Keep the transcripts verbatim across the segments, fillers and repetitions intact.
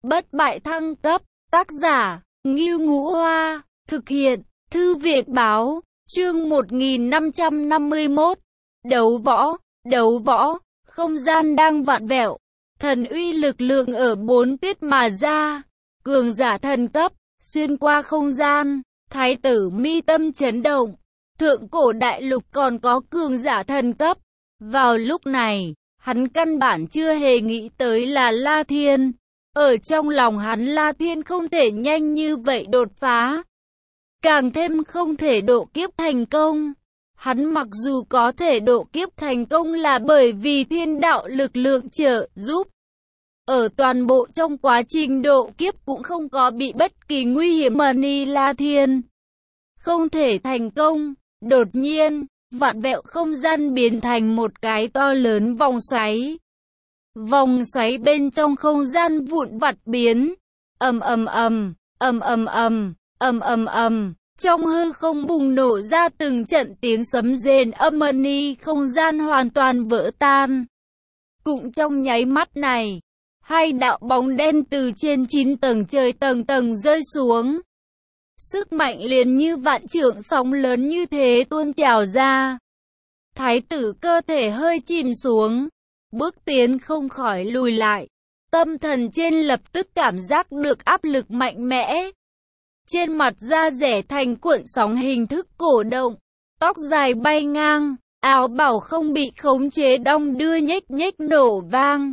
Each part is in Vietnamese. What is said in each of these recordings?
Bất bại thăng cấp, tác giả, Ngưu Ngũ Hoa, thực hiện, Thư viện Báo, chương một nghìn năm trăm năm mươi mốt, đấu võ, đấu võ, không gian đang vặn vẹo, thần uy lực lượng ở bốn tiết mà ra, cường giả thần cấp, xuyên qua không gian, thái tử mi tâm chấn động, thượng cổ đại lục còn có cường giả thần cấp, vào lúc này, hắn căn bản chưa hề nghĩ tới là La Thiên. Ở trong lòng hắn La Thiên không thể nhanh như vậy đột phá. Càng thêm không thể độ kiếp thành công. Hắn mặc dù có thể độ kiếp thành công là bởi vì thiên đạo lực lượng trợ giúp. Ở toàn bộ trong quá trình độ kiếp cũng không có bị bất kỳ nguy hiểm mà ni La Thiên. Không thể thành công, đột nhiên, vạn vẹo không gian biến thành một cái to lớn vòng xoáy. Vòng xoáy bên trong không gian vụn vặt biến, ầm ầm ầm, ầm ầm ầm, ầm ầm ầm, trong hư không bùng nổ ra từng trận tiếng sấm rền âm ni, không gian hoàn toàn vỡ tan. Cũng trong nháy mắt này, hai đạo bóng đen từ trên chín tầng trời tầng tầng rơi xuống. Sức mạnh liền như vạn trượng sóng lớn như thế tuôn trào ra. Thái tử cơ thể hơi chìm xuống. Bước tiến không khỏi lùi lại, tâm thần trên lập tức cảm giác được áp lực mạnh mẽ. Trên mặt da rẻ thành cuộn sóng hình thức cổ động, tóc dài bay ngang, áo bảo không bị khống chế đong đưa nhếch nhếch nổ vang.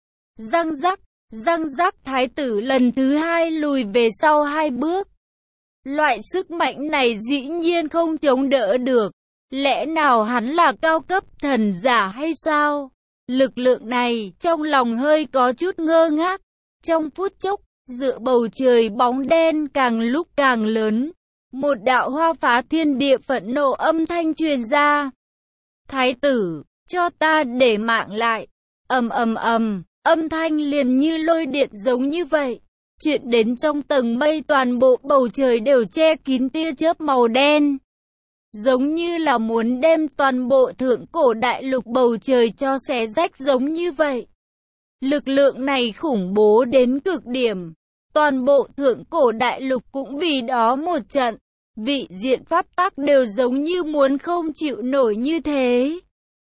Răng rắc, răng rắc, thái tử lần thứ hai lùi về sau hai bước. Loại sức mạnh này dĩ nhiên không chống đỡ được, lẽ nào hắn là cao cấp thần giả hay sao? Lực lượng này, trong lòng hơi có chút ngơ ngác. Trong phút chốc, giữa bầu trời bóng đen càng lúc càng lớn. Một đạo hoa phá thiên địa phẫn nộ âm thanh truyền ra. Thái tử, cho ta để mạng lại. Ầm ầm ầm, âm thanh liền như lôi điện giống như vậy. Chuyện đến trong tầng mây toàn bộ bầu trời đều che kín tia chớp màu đen. Giống như là muốn đem toàn bộ thượng cổ đại lục bầu trời cho xé rách giống như vậy. Lực lượng này khủng bố đến cực điểm. Toàn bộ thượng cổ đại lục cũng vì đó một trận. Vị diện pháp tắc đều giống như muốn không chịu nổi như thế.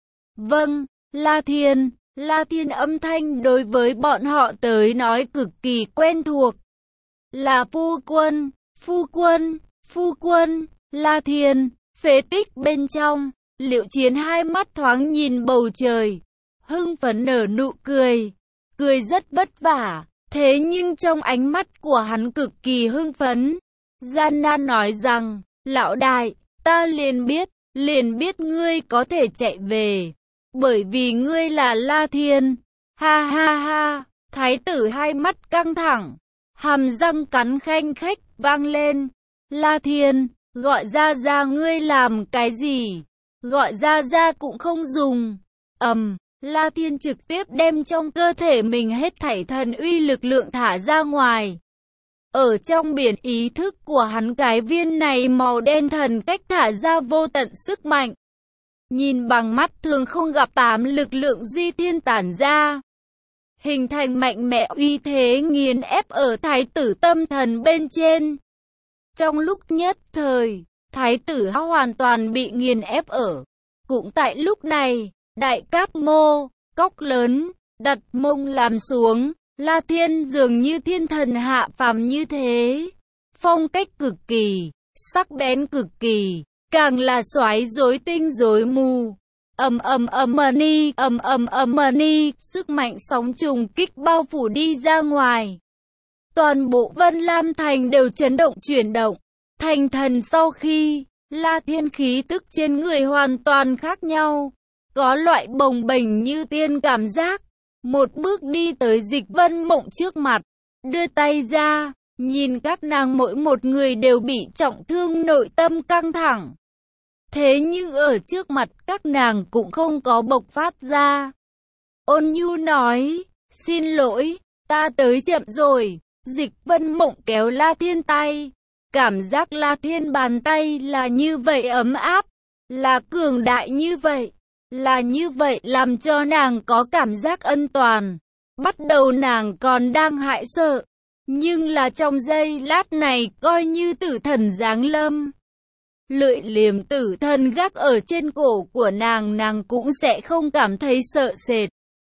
Vâng, La Thiên. La Thiên âm thanh đối với bọn họ tới nói cực kỳ quen thuộc. Là phu quân, phu quân, phu quân, La Thiên. Phế tích bên trong, Liệu Chiến hai mắt thoáng nhìn bầu trời, hưng phấn nở nụ cười, cười rất vất vả, thế nhưng trong ánh mắt của hắn cực kỳ hưng phấn. Gian nan nói rằng, lão đại, ta liền biết, liền biết ngươi có thể chạy về, bởi vì ngươi là La Thiên. Ha ha ha, thái tử hai mắt căng thẳng, hàm răng cắn khanh khách vang lên. La Thiên, gọi ra ra ngươi làm cái gì? Gọi ra ra cũng không dùng. Ầm, La Thiên trực tiếp đem trong cơ thể mình hết thảy thần uy lực lượng thả ra ngoài. Ở trong biển ý thức của hắn, cái viên này màu đen thần cách thả ra vô tận sức mạnh. Nhìn bằng mắt thường không gặp, tám lực lượng di thiên tản ra, hình thành mạnh mẽ uy thế nghiền ép ở thái tử tâm thần bên trên. Trong lúc nhất thời, thái tử hoàn toàn bị nghiền ép ở. Cũng tại lúc này, đại cáp mô, cốc lớn, đặt mông làm xuống, La Thiên dường như thiên thần hạ phàm như thế. Phong cách cực kỳ, sắc bén cực kỳ, càng là xoáy rối tinh rối mù. Ầm ầm ầm ni, ầm ầm ầm ni, sức mạnh sóng trùng kích bao phủ đi ra ngoài. Toàn bộ Vân Lam Thành đều chấn động chuyển động. Thành thần sau khi, La Thiên khí tức trên người hoàn toàn khác nhau. Có loại bồng bềnh như tiên cảm giác. Một bước đi tới Dịch Vân Mộng trước mặt. Đưa tay ra, nhìn các nàng mỗi một người đều bị trọng thương, nội tâm căng thẳng. Thế nhưng ở trước mặt các nàng cũng không có bộc phát ra. Ôn nhu nói, xin lỗi, ta tới chậm rồi. Dịch Vân Mộng kéo La Thiên tay. Cảm giác La Thiên bàn tay là như vậy ấm áp, là cường đại như vậy, là như vậy làm cho nàng có cảm giác an toàn. Bắt đầu nàng còn đang hãi sợ, Nhưng là trong giây lát này coi như tử thần giáng lâm. Lưỡi liềm tử thần gác ở trên cổ của nàng, nàng cũng sẽ không cảm thấy sợ sệt.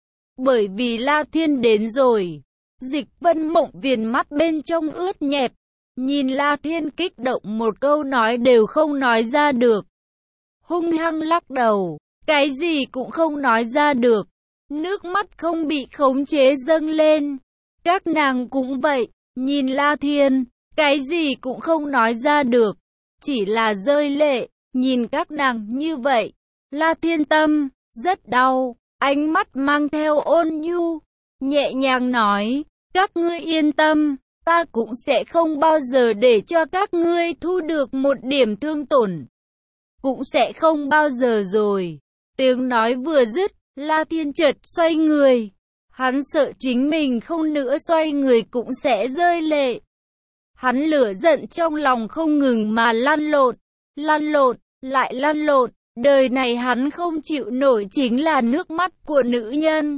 Bởi vì La Thiên đến rồi. Dịch Vân Mộng viền mắt bên trong ướt nhẹp. Nhìn La Thiên kích động một câu nói đều không nói ra được. Hung hăng lắc đầu. Cái gì cũng không nói ra được. Nước mắt không bị khống chế dâng lên. Các nàng cũng vậy. Nhìn La Thiên. Cái gì cũng không nói ra được. Chỉ là rơi lệ. Nhìn các nàng như vậy. La Thiên tâm. Rất đau. Ánh mắt mang theo ôn nhu. Nhẹ nhàng nói. Các ngươi yên tâm. Ta cũng sẽ không bao giờ để cho các ngươi thu được một điểm thương tổn. Cũng sẽ không bao giờ rồi. Tiếng nói vừa dứt, La Thiên chợt xoay người. Hắn sợ chính mình không nữa xoay người cũng sẽ rơi lệ. Hắn lửa giận trong lòng không ngừng mà lăn lộn, lăn lộn, lại lăn lộn. Đời này hắn không chịu nổi chính là nước mắt của nữ nhân.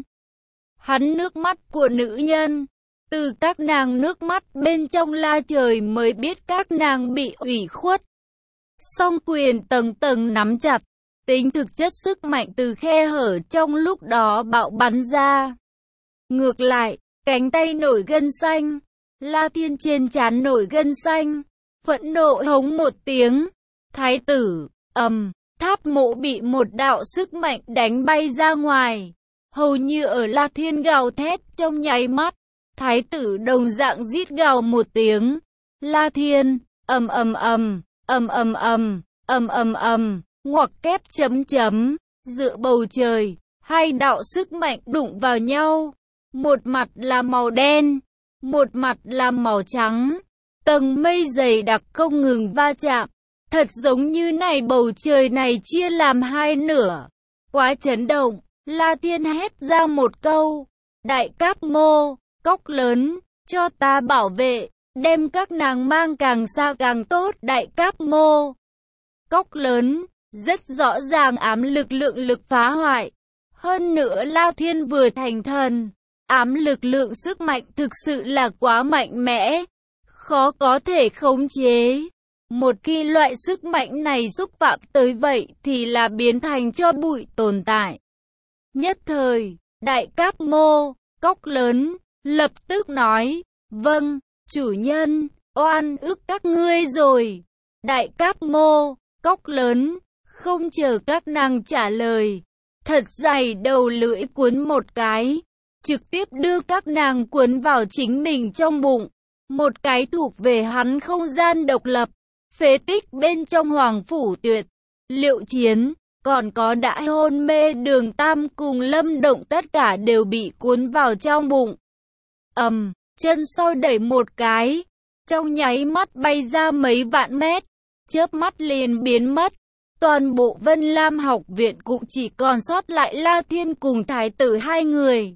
Hắn nước mắt của nữ nhân. Từ các nàng nước mắt bên trong la trời mới biết các nàng bị ủy khuất. Song quyền tầng tầng nắm chặt. Tính thực chất sức mạnh từ khe hở trong lúc đó bạo bắn ra. Ngược lại, cánh tay nổi gân xanh. La Thiên trên trán nổi gân xanh. Phẫn nộ hống một tiếng. Thái tử, ầm, tháp mộ bị một đạo sức mạnh đánh bay ra ngoài. Hầu như ở La Thiên gào thét trong nháy mắt. Thái tử đồng dạng rít gào một tiếng. La Thiên, ầm ầm ầm, ầm ầm ầm, ầm ầm ầm, ngoặc kép chấm chấm, giữa bầu trời, hai đạo sức mạnh đụng vào nhau. Một mặt là màu đen, một mặt là màu trắng. Tầng mây dày đặc không ngừng va chạm. Thật giống như này bầu trời này chia làm hai nửa. Quá chấn động, La Thiên hét ra một câu. Đại Cáp Mô, Cốc Lớn, cho ta bảo vệ, đem các nàng mang càng xa càng tốt. Đại Cáp Mô, Cốc Lớn, rất rõ ràng ám lực lượng lực phá hoại. Hơn nữa La Thiên vừa thành thần, ám lực lượng sức mạnh thực sự là quá mạnh mẽ, khó có thể khống chế. Một khi loại sức mạnh này xúc phạm tới vậy thì là biến thành cho bụi tồn tại. Nhất thời, Đại Cáp Mô, Cốc Lớn, lập tức nói, vâng, chủ nhân, oan ức các ngươi rồi. Đại Cáp Mô, Cốc Lớn, không chờ các nàng trả lời, thật dày đầu lưỡi cuốn một cái, trực tiếp đưa các nàng cuốn vào chính mình trong bụng. Một cái thuộc về hắn không gian độc lập, phế tích bên trong Hoàng Phủ Tuyệt, Liệu Chiến, còn có đã hôn mê Đường Tam cùng Lâm Động tất cả đều bị cuốn vào trong bụng. Ầm, chân sau đẩy một cái, trong nháy mắt bay ra mấy vạn mét, chớp mắt liền biến mất. Toàn bộ Vân Lam học viện cũng chỉ còn sót lại La Thiên cùng thái tử hai người.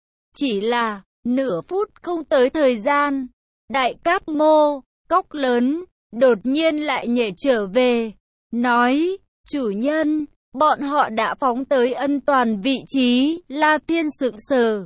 Chỉ là nửa phút không tới thời gian, Đại Cáp Mô, Cốc Lớn, đột nhiên lại nhảy trở về, nói, chủ nhân, bọn họ đã phóng tới an toàn vị trí. La Thiên sững sờ,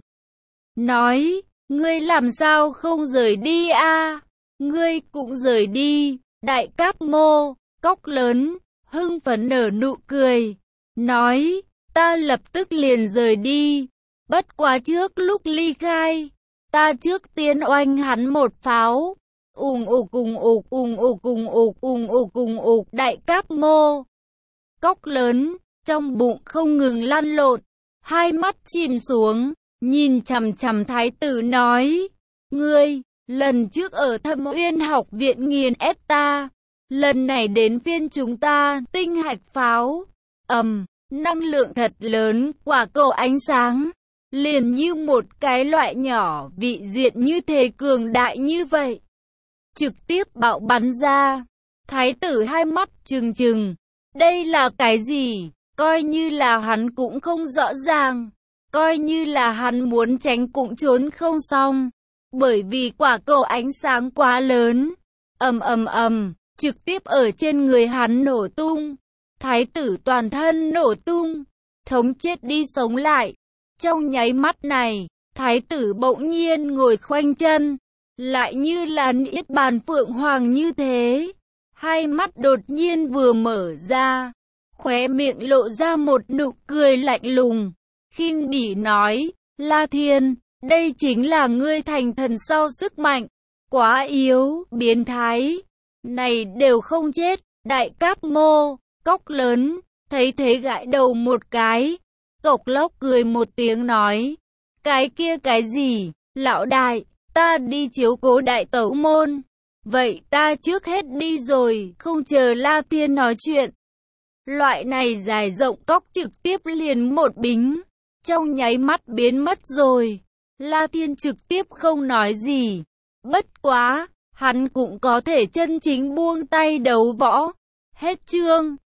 nói, ngươi làm sao không rời đi a? À? Ngươi cũng rời đi. Đại Cáp Mô, Cốc Lớn, hưng phấn nở nụ cười, nói, ta lập tức liền rời đi. Bất quá trước lúc ly khai, ta trước tiên oanh hắn một pháo. Ùng ục ùng ục ùng ục ùng ục ùng ục ùng ục. Đại Cáp Mô, Cốc Lớn, trong bụng không ngừng lăn lộn, hai mắt chìm xuống, nhìn chằm chằm thái tử nói, ngươi, lần trước ở Thâm Uyên học viện nghiền ép ta, lần này đến phiên chúng ta. Tinh hạch pháo, ầm, năng lượng thật lớn, quả cầu ánh sáng, liền như một cái loại nhỏ, vị diện như thế cường đại như vậy, trực tiếp bạo bắn ra. Thái tử hai mắt trừng trừng, đây là cái gì? Coi như là hắn cũng không rõ ràng, coi như là hắn muốn tránh cũng trốn không xong, bởi vì quả cầu ánh sáng quá lớn, ầm ầm ầm, trực tiếp ở trên người hắn nổ tung. Thái tử toàn thân nổ tung, thống chết đi sống lại. Trong nháy mắt này, thái tử bỗng nhiên ngồi khoanh chân, lại như là niết bàn phượng hoàng như thế. Hai mắt đột nhiên vừa mở ra, khóe miệng lộ ra một nụ cười lạnh lùng, khinh bỉ nói, La Thiên, đây chính là ngươi thành thần sau sức mạnh, quá yếu, biến thái, này đều không chết. Đại Cáp Mô, Cốc Lớn, thấy thế gãi đầu một cái, Cộc Lốc cười một tiếng nói, cái kia cái gì, lão đại, ta đi chiếu cố đại tẩu môn, vậy ta trước hết đi rồi, không chờ La Thiên nói chuyện. Loại này dài rộng cốc trực tiếp liền một bính, trong nháy mắt biến mất rồi. La Thiên trực tiếp không nói gì, bất quá, hắn cũng có thể chân chính buông tay đấu võ. Hết chương.